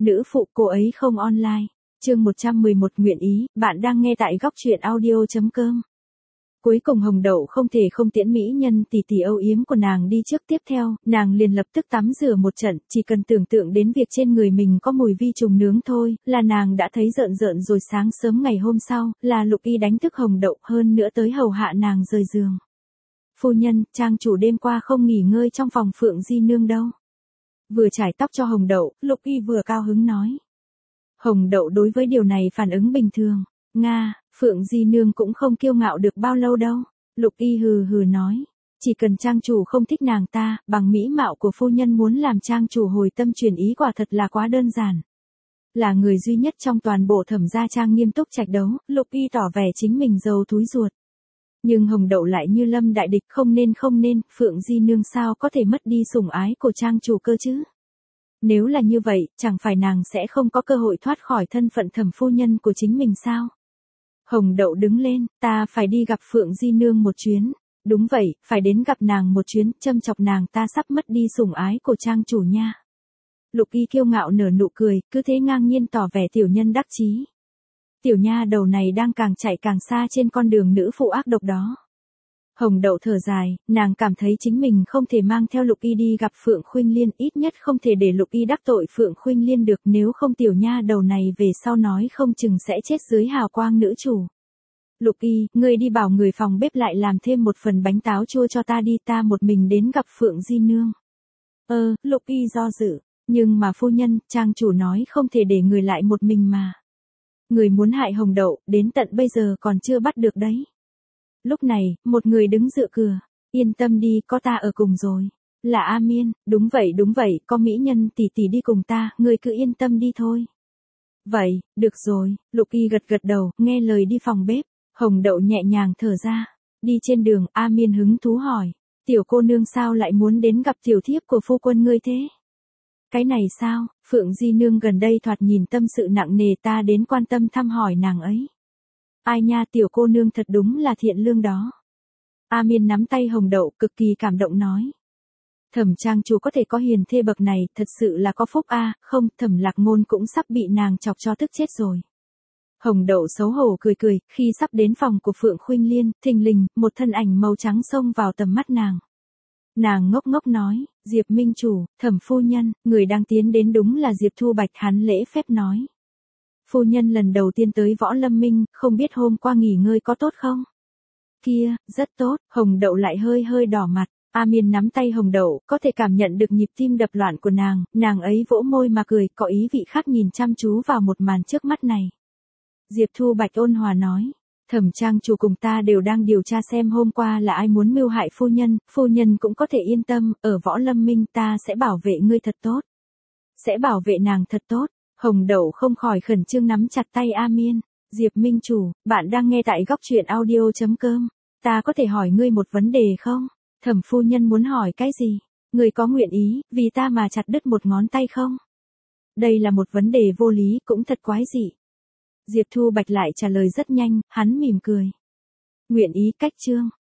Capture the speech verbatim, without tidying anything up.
nữ phụ cô ấy không online. Chương một trăm mười một nguyện ý, bạn đang nghe tại góc truyện audio chấm com. Cuối cùng Hồng Đậu không thể không tiễn mỹ nhân tỷ tỷ âu yếm của nàng đi trước. Tiếp theo, nàng liền lập tức tắm rửa một trận, chỉ cần tưởng tượng đến việc trên người mình có mùi vi trùng nướng thôi, là nàng đã thấy rợn rợn rồi. Sáng sớm ngày hôm sau, là Lục Y đánh thức Hồng Đậu hơn nữa tới hầu hạ nàng rời giường. Phu nhân, trang chủ đêm qua không nghỉ ngơi trong phòng Phượng Di Nương đâu. Vừa trải tóc cho Hồng Đậu, Lục Y vừa cao hứng nói. Hồng Đậu đối với điều này phản ứng bình thường. Nga, Phượng Di Nương cũng không kiêu ngạo được bao lâu đâu. Lục Y hừ hừ nói. Chỉ cần trang chủ không thích nàng ta, bằng mỹ mạo của phu nhân muốn làm trang chủ hồi tâm chuyển ý quả thật là quá đơn giản. Là người duy nhất trong toàn bộ Thẩm gia trang nghiêm túc trạch đấu, Lục Y tỏ vẻ chính mình giàu túi ruột. Nhưng Hồng Đậu lại như lâm đại địch, không nên không nên, Phượng Di Nương sao có thể mất đi sủng ái của trang chủ cơ chứ? Nếu là như vậy, chẳng phải nàng sẽ không có cơ hội thoát khỏi thân phận thẩm phu nhân của chính mình sao? Hồng Đậu đứng lên, ta phải đi gặp Phượng Di Nương một chuyến. Đúng vậy, phải đến gặp nàng một chuyến, châm chọc nàng ta sắp mất đi sủng ái của trang chủ nha. Lục Y kiêu ngạo nở nụ cười, cứ thế ngang nhiên tỏ vẻ tiểu nhân đắc chí. Tiểu nha đầu này đang càng chạy càng xa trên con đường nữ phụ ác độc đó. Hồng Đậu thở dài, nàng cảm thấy chính mình không thể mang theo Lục Y đi gặp Phượng Khuynh Liên, ít nhất không thể để Lục Y đắc tội Phượng Khuynh Liên được, nếu không tiểu nha đầu này về sau nói không chừng sẽ chết dưới hào quang nữ chủ. Lục Y, ngươi đi bảo người phòng bếp lại làm thêm một phần bánh táo chua cho ta đi, ta một mình đến gặp Phượng Di Nương. Ơ, Lục Y do dự, nhưng mà phu nhân, trang chủ nói không thể để người lại một mình mà. Người muốn hại Hồng Đậu, đến tận bây giờ còn chưa bắt được đấy. Lúc này, một người đứng dựa cửa. Yên tâm đi, có ta ở cùng rồi. Là A Miên, đúng vậy đúng vậy, có mỹ nhân tỷ tỷ đi cùng ta, người cứ yên tâm đi thôi. Vậy, được rồi, Lục Y gật gật đầu, nghe lời đi phòng bếp. Hồng Đậu nhẹ nhàng thở ra. Đi trên đường, A Miên hứng thú hỏi. Tiểu cô nương sao lại muốn đến gặp tiểu thiếp của phu quân ngươi thế? Cái này sao, Phượng Di Nương gần đây thoạt nhìn tâm sự nặng nề, ta đến quan tâm thăm hỏi nàng ấy. Ai nha, tiểu cô nương thật đúng là thiện lương đó. A Miên nắm tay Hồng Đậu cực kỳ cảm động nói. Thẩm trang chủ có thể có hiền thê bậc này, thật sự là có phúc a, không, Thẩm Lạc Ngôn cũng sắp bị nàng chọc cho tức chết rồi. Hồng Đậu xấu hổ cười cười, khi sắp đến phòng của Phượng Khuynh Liên, thình lình, một thân ảnh màu trắng xông vào tầm mắt nàng. Nàng ngốc ngốc nói, Diệp Minh Chủ, Thẩm phu nhân, người đang tiến đến đúng là Diệp Thu Bạch, hắn lễ phép nói. Phu nhân lần đầu tiên tới Võ Lâm Minh, không biết hôm qua nghỉ ngơi có tốt không? Kia, rất tốt, Hồng Đậu lại hơi hơi đỏ mặt. A Miên nắm tay Hồng Đậu, có thể cảm nhận được nhịp tim đập loạn của nàng, nàng ấy vỗ môi mà cười, có ý vị khác nhìn chăm chú vào một màn trước mắt này. Diệp Thu Bạch ôn hòa nói, Thẩm trang chủ cùng ta đều đang điều tra xem hôm qua là ai muốn mưu hại phu nhân, phu nhân cũng có thể yên tâm, ở Võ Lâm Minh ta sẽ bảo vệ ngươi thật tốt. Sẽ bảo vệ nàng thật tốt. Hồng Đậu không khỏi khẩn trương nắm chặt tay A Miên. Diệp Minh Chủ, bạn đang nghe tại góc truyện audio chấm com. Ta có thể hỏi ngươi một vấn đề không? Thẩm phu nhân muốn hỏi cái gì? Ngươi có nguyện ý, vì ta mà chặt đứt một ngón tay không? Đây là một vấn đề vô lý, cũng thật quái dị. Diệp Thu Bạch lại trả lời rất nhanh, hắn mỉm cười. Nguyện ý, cách chương.